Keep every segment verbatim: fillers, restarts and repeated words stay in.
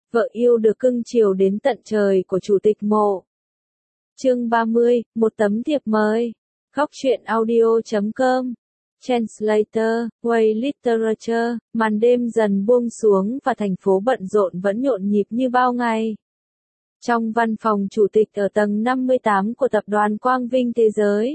Vợ yêu được cưng chiều đến tận trời của Chủ tịch Mộ. Chương ba mươi, một tấm thiệp mời. Góc truyện audio chấm com. Translator, Way Literature, màn đêm dần buông xuống và thành phố bận rộn vẫn nhộn nhịp như bao ngày. Trong văn phòng chủ tịch ở tầng năm mươi tám của tập đoàn Quang Vinh Thế Giới,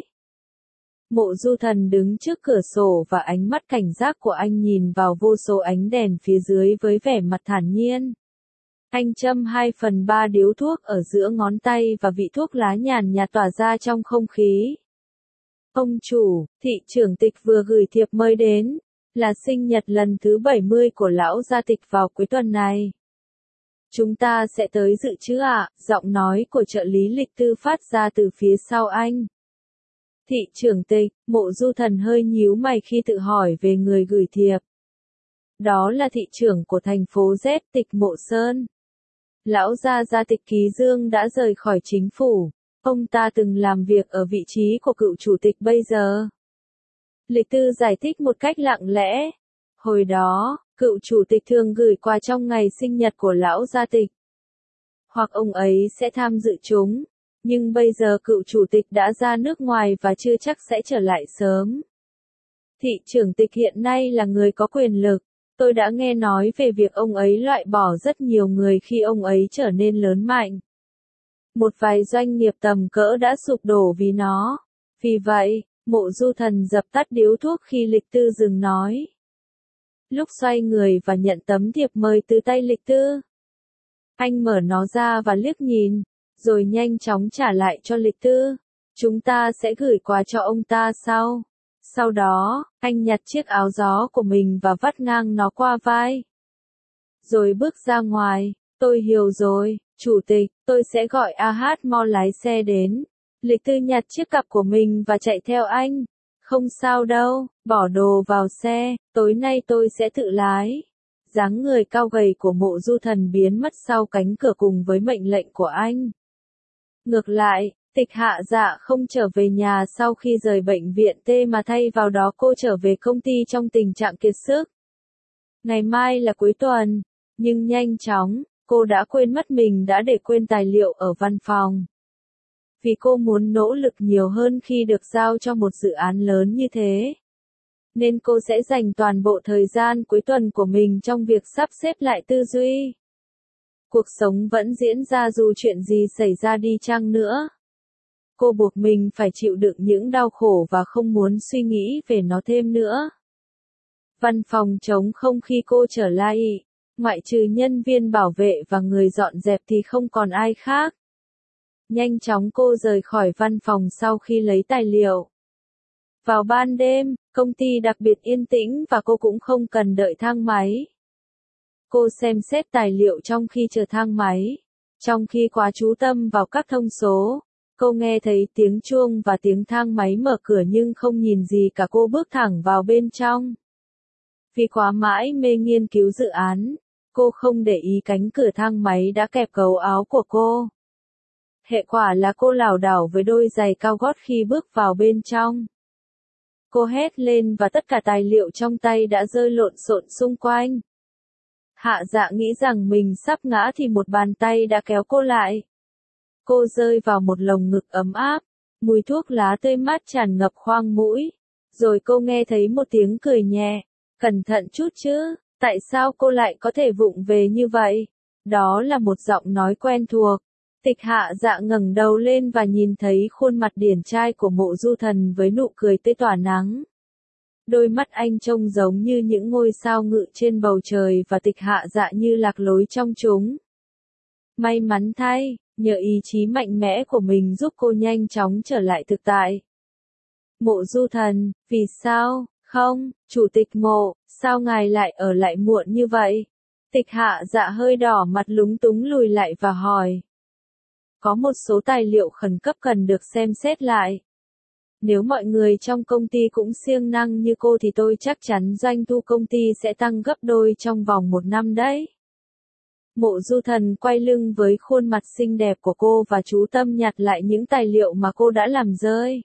Mộ Du Thần đứng trước cửa sổ và ánh mắt cảnh giác của anh nhìn vào vô số ánh đèn phía dưới với vẻ mặt thản nhiên. Anh châm hai phần ba điếu thuốc ở giữa ngón tay và vị thuốc lá nhàn nhạt tỏa ra trong không khí. Ông chủ, thị trưởng Tịch vừa gửi thiệp mời đến, là sinh nhật lần thứ bảy mươi của lão gia Tịch vào cuối tuần này. Chúng ta sẽ tới dự chứ ạ? Giọng nói của trợ lý Lịch Tư phát ra từ phía sau anh. Thị trưởng Tịch, Mộ Du Thần hơi nhíu mày khi tự hỏi về người gửi thiệp. Đó là thị trưởng của thành phố Z, Tịch Mộ Sơn. Lão gia gia Tịch Ký Dương đã rời khỏi chính phủ. Ông ta từng làm việc ở vị trí của cựu chủ tịch bây giờ. Lịch Tư giải thích một cách lặng lẽ. Hồi đó, cựu chủ tịch thường gửi quà trong ngày sinh nhật của lão gia Tịch. Hoặc ông ấy sẽ tham dự chúng. Nhưng bây giờ cựu chủ tịch đã ra nước ngoài và chưa chắc sẽ trở lại sớm. Thị trưởng Tịch hiện nay là người có quyền lực. Tôi đã nghe nói về việc ông ấy loại bỏ rất nhiều người khi ông ấy trở nên lớn mạnh. Một vài doanh nghiệp tầm cỡ đã sụp đổ vì nó. Vì vậy, Mộ Du Thần dập tắt điếu thuốc khi Lịch Tư dừng nói. Lúc xoay người và nhận tấm thiệp mời từ tay Lịch Tư, anh mở nó ra và liếc nhìn, rồi nhanh chóng trả lại cho Lịch Tư. Chúng ta sẽ gửi quà cho ông ta sau. Sau đó, anh nhặt chiếc áo gió của mình và vắt ngang nó qua vai. Rồi bước ra ngoài. Tôi hiểu rồi, chủ tịch, tôi sẽ gọi a hát Mo lái xe đến. Lịch Tư nhặt chiếc cặp của mình và chạy theo anh. Không sao đâu, bỏ đồ vào xe, tối nay tôi sẽ tự lái. Dáng người cao gầy của Mộ Du Thần biến mất sau cánh cửa cùng với mệnh lệnh của anh. Ngược lại, Tịch Hạ Dạ không trở về nhà sau khi rời bệnh viện T mà thay vào đó cô trở về công ty trong tình trạng kiệt sức. Ngày mai là cuối tuần, nhưng nhanh chóng, cô đã quên mất mình đã để quên tài liệu ở văn phòng. Vì cô muốn nỗ lực nhiều hơn khi được giao cho một dự án lớn như thế, nên cô sẽ dành toàn bộ thời gian cuối tuần của mình trong việc sắp xếp lại tư duy. Cuộc sống vẫn diễn ra dù chuyện gì xảy ra đi chăng nữa. Cô buộc mình phải chịu đựng những đau khổ và không muốn suy nghĩ về nó thêm nữa. Văn phòng trống không khi cô trở lại, ngoại trừ nhân viên bảo vệ và người dọn dẹp thì không còn ai khác. Nhanh chóng cô rời khỏi văn phòng sau khi lấy tài liệu. Vào ban đêm, công ty đặc biệt yên tĩnh và cô cũng không cần đợi thang máy. Cô xem xét tài liệu trong khi chờ thang máy. Trong khi quá chú tâm vào các thông số, cô nghe thấy tiếng chuông và tiếng thang máy mở cửa nhưng không nhìn gì cả. Cô bước thẳng vào bên trong. Vì quá mãi mê nghiên cứu dự án, cô không để ý cánh cửa thang máy đã kẹp gấu áo của cô. Hệ quả là cô lảo đảo với đôi giày cao gót khi bước vào bên trong. Cô hét lên và tất cả tài liệu trong tay đã rơi lộn xộn xung quanh. Hạ Dạ nghĩ rằng mình sắp ngã thì một bàn tay đã kéo cô lại. Cô rơi vào một lồng ngực ấm áp, mùi thuốc lá tươi mát tràn ngập khoang mũi. Rồi cô nghe thấy một tiếng cười nhẹ. Cẩn thận chút chứ, tại sao cô lại có thể vụng về như vậy? Đó là một giọng nói quen thuộc. Tịch Hạ Dạ ngẩng đầu lên và nhìn thấy khuôn mặt điển trai của Mộ Du Thần với nụ cười tươi tỏa nắng. Đôi mắt anh trông giống như những ngôi sao ngự trên bầu trời và Tịch Hạ Dạ như lạc lối trong chúng. May mắn thay, nhờ ý chí mạnh mẽ của mình giúp cô nhanh chóng trở lại thực tại. Mộ Du Thần, vì sao? Không, chủ tịch Mộ, sao ngài lại ở lại muộn như vậy? Tịch Hạ Dạ hơi đỏ mặt lúng túng lùi lại và hỏi. Có một số tài liệu khẩn cấp cần được xem xét lại. Nếu mọi người trong công ty cũng siêng năng như cô thì tôi chắc chắn doanh thu công ty sẽ tăng gấp đôi trong vòng một năm đấy. Mộ Du Thần quay lưng với khuôn mặt xinh đẹp của cô và chú tâm nhặt lại những tài liệu mà cô đã làm rơi.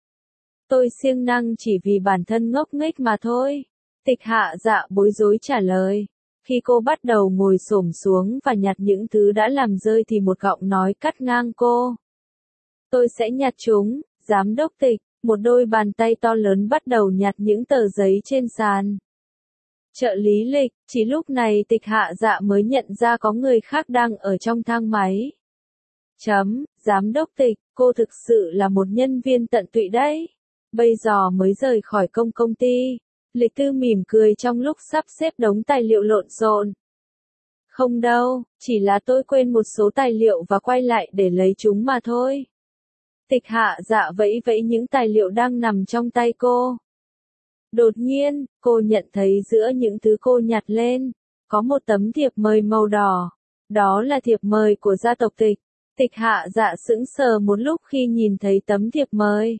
Tôi siêng năng chỉ vì bản thân ngốc nghếch mà thôi. Tịch Hạ Dạ bối rối trả lời. Khi cô bắt đầu ngồi xổm xuống và nhặt những thứ đã làm rơi thì một giọng nói cắt ngang cô. Tôi sẽ nhặt chúng, giám đốc Tịch. Một đôi bàn tay to lớn bắt đầu nhặt những tờ giấy trên sàn. Trợ lý Lịch, chỉ lúc này Tịch Hạ Dạ mới nhận ra có người khác đang ở trong thang máy. Chấm, giám đốc Tịch, cô thực sự là một nhân viên tận tụy đấy. Bây giờ mới rời khỏi công công ty. Lịch Tư mỉm cười trong lúc sắp xếp đống tài liệu lộn xộn. Không đâu, chỉ là tôi quên một số tài liệu và quay lại để lấy chúng mà thôi. Tịch Hạ Dạ vẫy vẫy những tài liệu đang nằm trong tay cô. Đột nhiên, cô nhận thấy giữa những thứ cô nhặt lên, có một tấm thiệp mời màu đỏ. Đó là thiệp mời của gia tộc Tịch. Tịch Hạ Dạ sững sờ một lúc khi nhìn thấy tấm thiệp mời.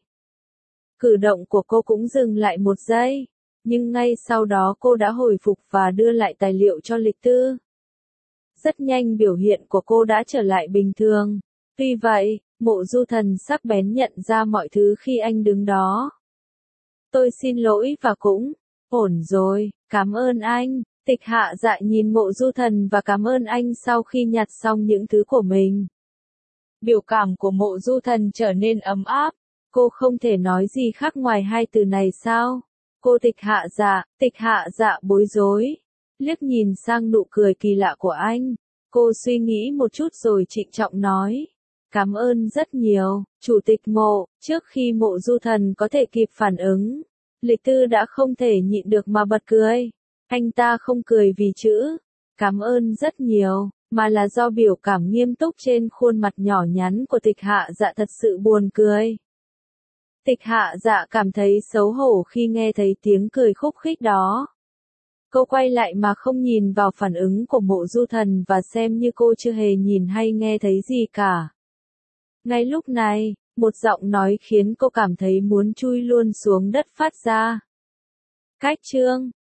Cử động của cô cũng dừng lại một giây, nhưng ngay sau đó cô đã hồi phục và đưa lại tài liệu cho Lịch Tư. Rất nhanh biểu hiện của cô đã trở lại bình thường. Tuy vậy, Mộ Du Thần sắc bén nhận ra mọi thứ khi anh đứng đó. Tôi xin lỗi và cũng, ổn rồi, cảm ơn anh. Tịch Hạ Dạ nhìn Mộ Du Thần và cảm ơn anh sau khi nhặt xong những thứ của mình. Biểu cảm của Mộ Du Thần trở nên ấm áp. Cô không thể nói gì khác ngoài hai từ này sao? Cô Tịch Hạ Dạ, Tịch Hạ Dạ bối rối. Liếc nhìn sang nụ cười kỳ lạ của anh. Cô suy nghĩ một chút rồi trịnh trọng nói. Cảm ơn rất nhiều, Chủ tịch Mộ. Trước khi Mộ Du Thần có thể kịp phản ứng, Lịch Tư đã không thể nhịn được mà bật cười. Anh ta không cười vì chữ cảm ơn rất nhiều, mà là do biểu cảm nghiêm túc trên khuôn mặt nhỏ nhắn của Tịch Hạ Dạ thật sự buồn cười. Tịch Hạ Dạ cảm thấy xấu hổ khi nghe thấy tiếng cười khúc khích đó. Cô quay lại mà không nhìn vào phản ứng của Mộ Du Thần và xem như cô chưa hề nhìn hay nghe thấy gì cả. Ngay lúc này, một giọng nói khiến cô cảm thấy muốn chui luôn xuống đất phát ra. Cách chương